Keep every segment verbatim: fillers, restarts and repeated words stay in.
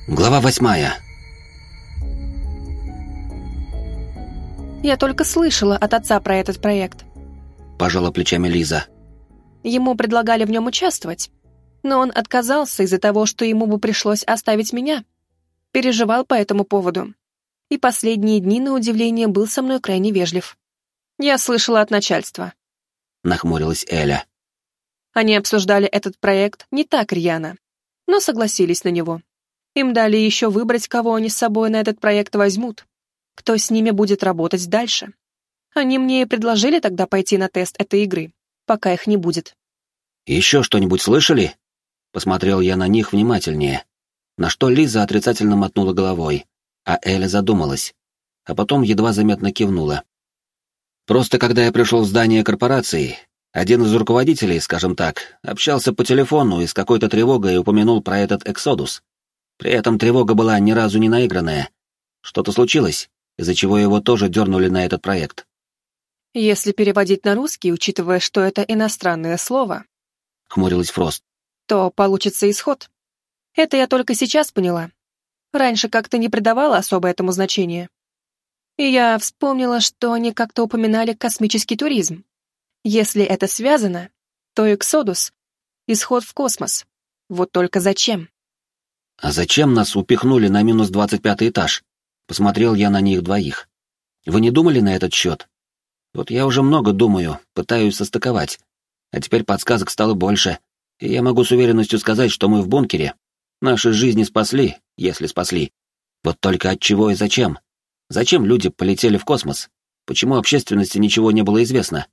Глава восьмая. Я только слышала от отца про этот проект. Пожала плечами Лиза. Ему предлагали в нем участвовать, но он отказался из-за того, что ему бы пришлось оставить меня. Переживал по этому поводу. И последние дни, на удивление, был со мной крайне вежлив. Я слышала от начальства. Нахмурилась Эля. Они обсуждали этот проект не так рьяно, но согласились на него. Им дали еще выбрать, кого они с собой на этот проект возьмут, кто с ними будет работать дальше. Они мне и предложили тогда пойти на тест этой игры, пока их не будет. «Еще что-нибудь слышали?» Посмотрел я на них внимательнее, на что Лиза отрицательно мотнула головой, а Эля задумалась, а потом едва заметно кивнула. «Просто когда я пришел в здание корпорации, один из руководителей, скажем так, общался по телефону и с какой-то тревогой упомянул про этот Эксодус. При этом тревога была ни разу не наигранная. Что-то случилось, из-за чего его тоже дернули на этот проект». Если переводить на русский, учитывая, что это иностранное слово, хмурилась Фрост, то получится исход. Это я только сейчас поняла. Раньше как-то не придавала особо этому значения. И я вспомнила, что они как-то упоминали космический туризм. Если это связано, то Эксодус — исход в космос. Вот только зачем? «А зачем нас упихнули на минус двадцать пятый этаж?» Посмотрел я на них двоих. «Вы не думали на этот счет? Вот я уже много думаю, пытаюсь состыковать. А теперь подсказок стало больше, и я могу с уверенностью сказать, что мы в бункере. Наши жизни спасли, если спасли. Вот только от чего и зачем? Зачем люди полетели в космос? Почему общественности ничего не было известно?»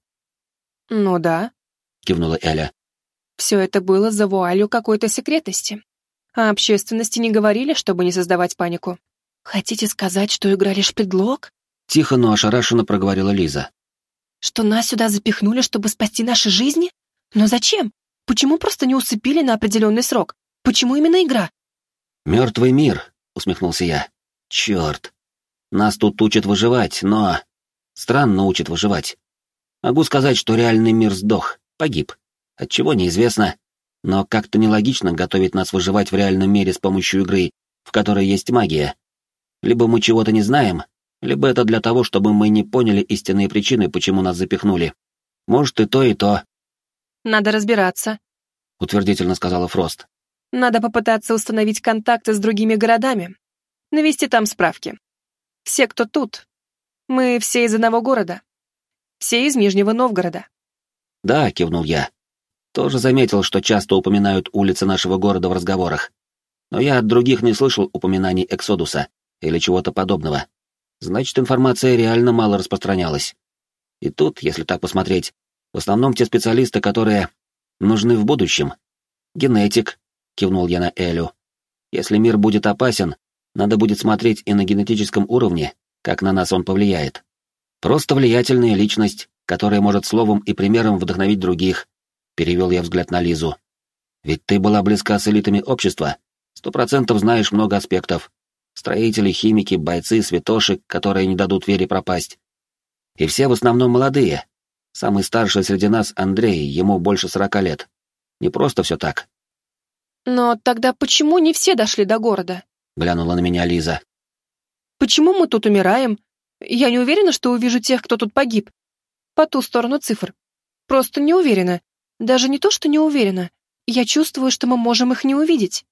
«Ну да», — кивнула Эля. «Все это было за вуалью какой-то секретности. А общественности не говорили, чтобы не создавать панику. Хотите сказать, что игра лишь предлог?» Тихо, но ошарашенно проговорила Лиза. «Что нас сюда запихнули, чтобы спасти наши жизни? Но зачем? Почему просто не усыпили на определенный срок? Почему именно игра?» «Мертвый мир», — усмехнулся я. «Черт. Нас тут учат выживать, но... Странно учат выживать. Могу сказать, что реальный мир сдох, погиб. Отчего неизвестно. Но как-то нелогично готовить нас выживать в реальном мире с помощью игры, в которой есть магия. Либо мы чего-то не знаем, либо это для того, чтобы мы не поняли истинные причины, почему нас запихнули. Может, и то, и то». «Надо разбираться», — утвердительно сказала Фрост. «Надо попытаться установить контакты с другими городами, навести там справки. Все, кто тут, мы все из одного города. Все из Нижнего Новгорода». «Да», — кивнул я. Тоже заметил, что часто упоминают улицы нашего города в разговорах. Но я от других не слышал упоминаний Эксодуса или чего-то подобного. Значит, информация реально мало распространялась. И тут, если так посмотреть, в основном те специалисты, которые нужны в будущем. «Генетик», — кивнул я на Элю. «Если мир будет опасен, надо будет смотреть и на генетическом уровне, как на нас он повлияет. Просто влиятельная личность, которая может словом и примером вдохновить других», — перевел я взгляд на Лизу. «Ведь ты была близка с элитами общества, сто процентов знаешь много аспектов. Строители, химики, бойцы, святоши, которые не дадут вере пропасть. И все в основном молодые. Самый старший среди нас Андрей, ему больше сорока лет. Не просто все так». «Но тогда почему не все дошли до города?» — глянула на меня Лиза. «Почему мы тут умираем? Я не уверена, что увижу тех, кто тут погиб. По ту сторону цифр. Просто не уверена. Даже не то, что не уверена. Я чувствую, что мы можем их не увидеть».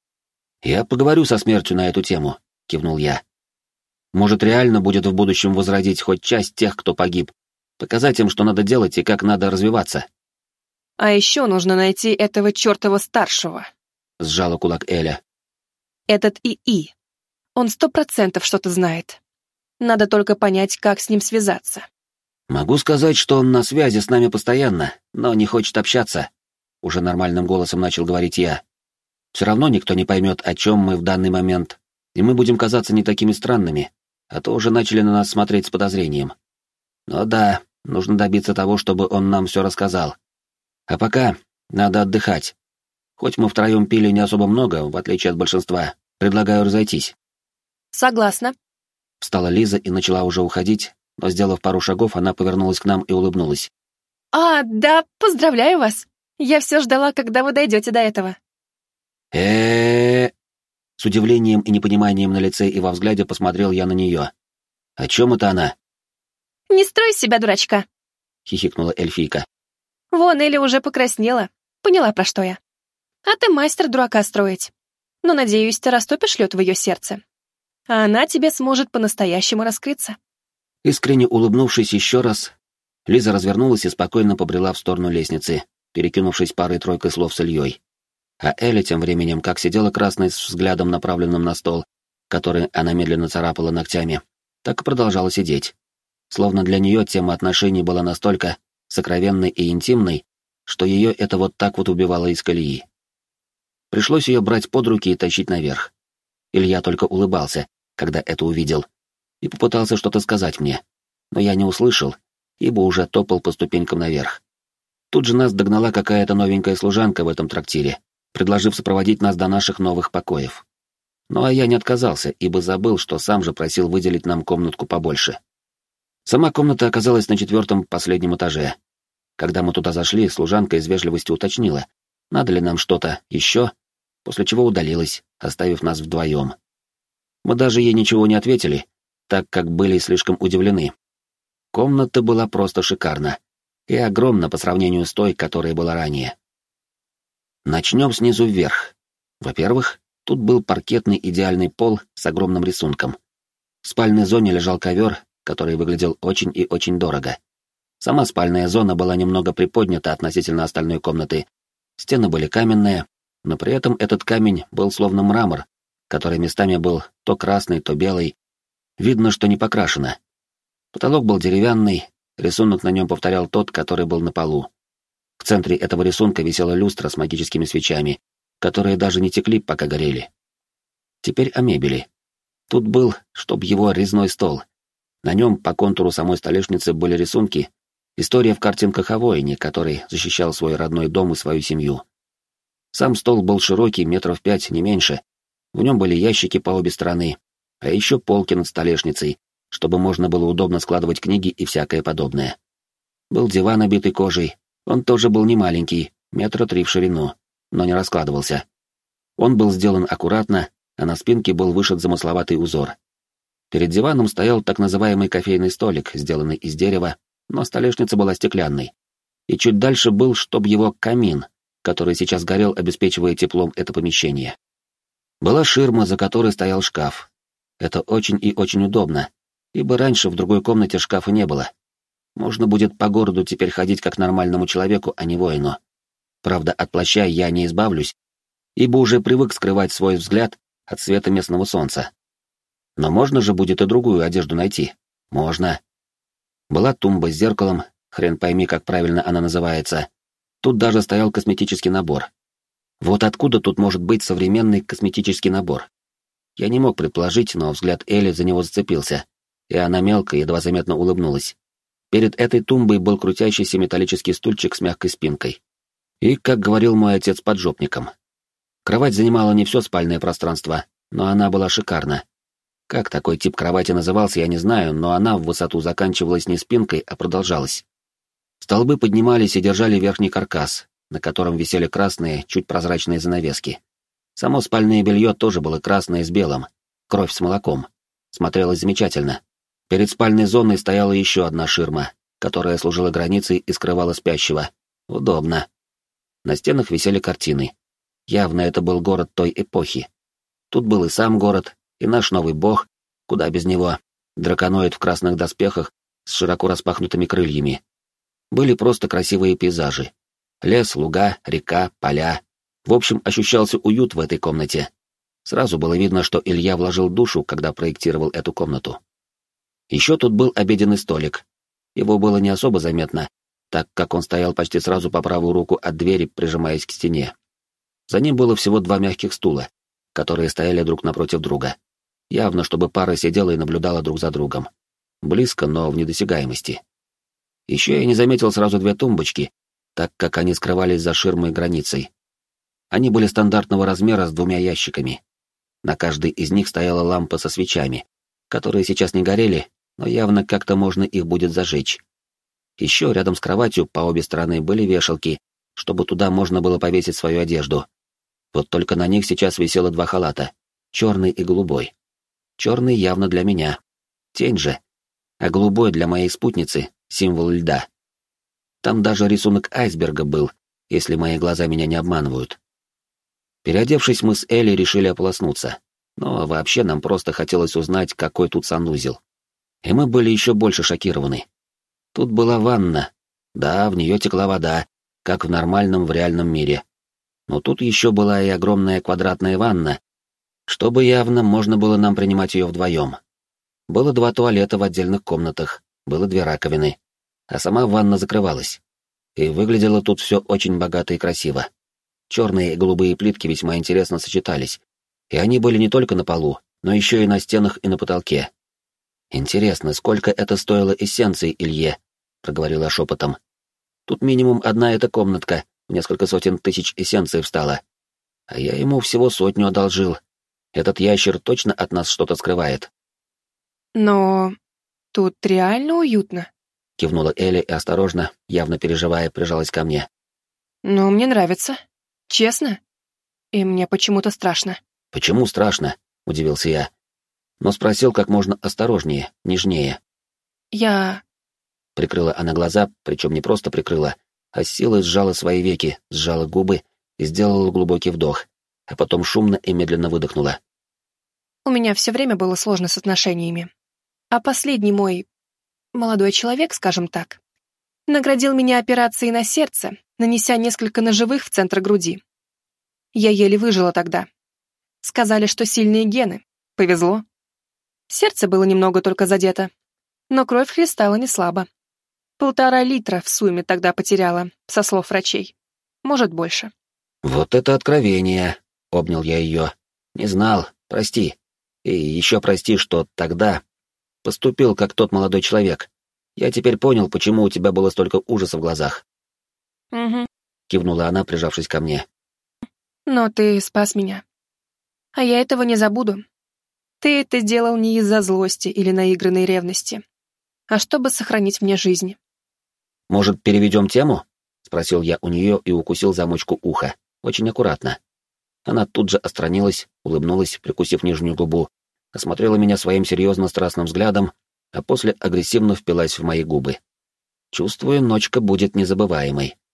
«Я поговорю со смертью на эту тему», — кивнул я. «Может, реально будет в будущем возродить хоть часть тех, кто погиб, показать им, что надо делать и как надо развиваться». «А еще нужно найти этого чертова старшего», — сжала кулак Эля. «Этот ИИ. Он сто процентов что-то знает. Надо только понять, как с ним связаться». «Могу сказать, что он на связи с нами постоянно, но не хочет общаться», — уже нормальным голосом начал говорить я. «Все равно никто не поймет, о чем мы в данный момент, и мы будем казаться не такими странными, а то уже начали на нас смотреть с подозрением. Но да, нужно добиться того, чтобы он нам все рассказал. А пока надо отдыхать. Хоть мы втроем пили не особо много, в отличие от большинства, предлагаю разойтись». «Согласна», — встала Лиза и начала уже уходить, но, сделав пару шагов, она повернулась к нам и улыбнулась. «А, да, поздравляю вас. Я все ждала, когда вы дойдете до этого». э С удивлением и непониманием на лице и во взгляде посмотрел я на нее. «О чем это она?» «Не строй из себя дурачка», — хихикнула эльфийка. «Вон Эля уже покраснела. Поняла, про что я. А ты мастер дурака строить. Но, надеюсь, ты растопишь лед в ее сердце. А она тебе сможет по-настоящему раскрыться». Искренне улыбнувшись еще раз, Лиза развернулась и спокойно побрела в сторону лестницы, перекинувшись парой-тройкой слов с Ильей. А Эля тем временем, как сидела красной с взглядом, направленным на стол, который она медленно царапала ногтями, так и продолжала сидеть. Словно для нее тема отношений была настолько сокровенной и интимной, что ее это вот так вот убивало из колеи. Пришлось ее брать под руки и тащить наверх. Илья только улыбался, когда это увидел, и попытался что-то сказать мне, но я не услышал, ибо уже топал по ступенькам наверх. Тут же нас догнала какая-то новенькая служанка в этом трактире, предложив сопроводить нас до наших новых покоев. Ну а я не отказался, ибо забыл, что сам же просил выделить нам комнатку побольше. Сама комната оказалась на четвертом последнем этаже. Когда мы туда зашли, служанка из вежливости уточнила, надо ли нам что-то еще, после чего удалилась, оставив нас вдвоем. Мы даже ей ничего не ответили, так как были слишком удивлены. Комната была просто шикарна и огромна по сравнению с той, которая была ранее. Начнем снизу вверх. Во-первых, тут был паркетный идеальный пол с огромным рисунком. В спальной зоне лежал ковер, который выглядел очень и очень дорого. Сама спальная зона была немного приподнята относительно остальной комнаты. Стены были каменные, но при этом этот камень был словно мрамор, который местами был то красный, то белый. Видно, что не покрашено. Потолок был деревянный, рисунок на нем повторял тот, который был на полу. В центре этого рисунка висела люстра с магическими свечами, которые даже не текли, пока горели. Теперь о мебели. Тут был, чтоб его, резной стол. На нем по контуру самой столешницы были рисунки, история в картинках о воине, который защищал свой родной дом и свою семью. Сам стол был широкий, метров пять, не меньше. В нем были ящики по обе стороны, а еще полки над столешницей, чтобы можно было удобно складывать книги и всякое подобное. Был диван, обитый кожей, он тоже был не маленький, метра три в ширину, но не раскладывался. Он был сделан аккуратно, а на спинке был вышит замысловатый узор. Перед диваном стоял так называемый кофейный столик, сделанный из дерева, но столешница была стеклянной. И чуть дальше был, чтоб его, камин, который сейчас горел, обеспечивая теплом это помещение. Была ширма, за которой стоял шкаф. Это очень и очень удобно, ибо раньше в другой комнате шкафа не было. Можно будет по городу теперь ходить как нормальному человеку, а не воину. Правда, от плаща я не избавлюсь, ибо уже привык скрывать свой взгляд от света местного солнца. Но можно же будет и другую одежду найти. Можно. Была тумба с зеркалом, хрен пойми, как правильно она называется. Тут даже стоял косметический набор. Вот откуда тут может быть современный косметический набор? Я не мог предположить, но взгляд Эли за него зацепился, и она мелко, едва заметно улыбнулась. Перед этой тумбой был крутящийся металлический стульчик с мягкой спинкой. И, как говорил мой отец, поджопником. Кровать занимала не все спальное пространство, но она была шикарна. Как такой тип кровати назывался, я не знаю, но она в высоту заканчивалась не спинкой, а продолжалась. Столбы поднимались и держали верхний каркас, на котором висели красные, чуть прозрачные занавески. Само спальное белье тоже было красное с белым, кровь с молоком. Смотрелось замечательно. Перед спальной зоной стояла еще одна ширма, которая служила границей и скрывала спящего. Удобно. На стенах висели картины. Явно это был город той эпохи. Тут был и сам город, и наш новый бог, куда без него, драконоид в красных доспехах с широко распахнутыми крыльями. Были просто красивые пейзажи. Лес, луга, река, поля. В общем, ощущался уют в этой комнате. Сразу было видно, что Илья вложил душу, когда проектировал эту комнату. Еще тут был обеденный столик. Его было не особо заметно, так как он стоял почти сразу по правую руку от двери, прижимаясь к стене. За ним было всего два мягких стула, которые стояли друг напротив друга. Явно, чтобы пара сидела и наблюдала друг за другом. Близко, но в недосягаемости. Еще я не заметил сразу две тумбочки, так как они скрывались за ширмой границей. Они были стандартного размера с двумя ящиками. На каждой из них стояла лампа со свечами, которые сейчас не горели, но явно как-то можно их будет зажечь. Еще рядом с кроватью по обе стороны были вешалки, чтобы туда можно было повесить свою одежду. Вот только на них сейчас висело два халата. черный и голубой. Черный явно для меня. Тень же. А голубой для моей спутницы — символ льда. Там даже рисунок айсберга был, если мои глаза меня не обманывают. Переодевшись, мы с Элли решили ополоснуться. Но вообще нам просто хотелось узнать, какой тут санузел. И мы были еще больше шокированы. Тут была ванна. Да, в нее текла вода, как в нормальном в реальном мире. Но тут еще была и огромная квадратная ванна, чтобы явно можно было нам принимать ее вдвоем. Было два туалета в отдельных комнатах, было две раковины, а сама ванна закрывалась. И выглядело тут все очень богато и красиво. Черные и голубые плитки весьма интересно сочетались, и они были не только на полу, но еще и на стенах и на потолке. «Интересно, сколько это стоило эссенции Илье?» — проговорила шепотом. «Тут минимум одна эта комнатка, в несколько сотен тысяч эссенций встала. А я ему всего сотню одолжил. Этот ящер точно от нас что-то скрывает». «Но тут реально уютно», — кивнула Элли и осторожно, явно переживая, прижалась ко мне. «Но мне нравится. Честно. И мне почему-то страшно». «Почему страшно?» — удивился я. Но спросил как можно осторожнее, нежнее. «Я...» Прикрыла она глаза, причем не просто прикрыла, а с силой сжала свои веки, сжала губы и сделала глубокий вдох, а потом шумно и медленно выдохнула. «У меня все время было сложно с отношениями. А последний мой... молодой человек, скажем так, наградил меня операцией на сердце, нанеся несколько ножевых в центр груди. Я еле выжила тогда. Сказали, что сильные гены. Повезло. Сердце было немного только задето, но кровь хлестала не слабо. Полтора литра в сумме тогда потеряла, со слов врачей. Может, больше». «Вот это откровение!» — обнял я ее. «Не знал, прости. И еще прости, что тогда поступил как тот молодой человек. Я теперь понял, почему у тебя было столько ужаса в глазах». «Угу», — кивнула она, прижавшись ко мне. «Но ты спас меня. А я этого не забуду. Ты это сделал не из-за злости или наигранной ревности, а чтобы сохранить мне жизнь». «Может, переведем тему?» — спросил я у нее и укусил замочку уха. Очень аккуратно. Она тут же отстранилась, улыбнулась, прикусив нижнюю губу, осмотрела меня своим серьезно-страстным взглядом, а после агрессивно впилась в мои губы. Чувствую, ночка будет незабываемой.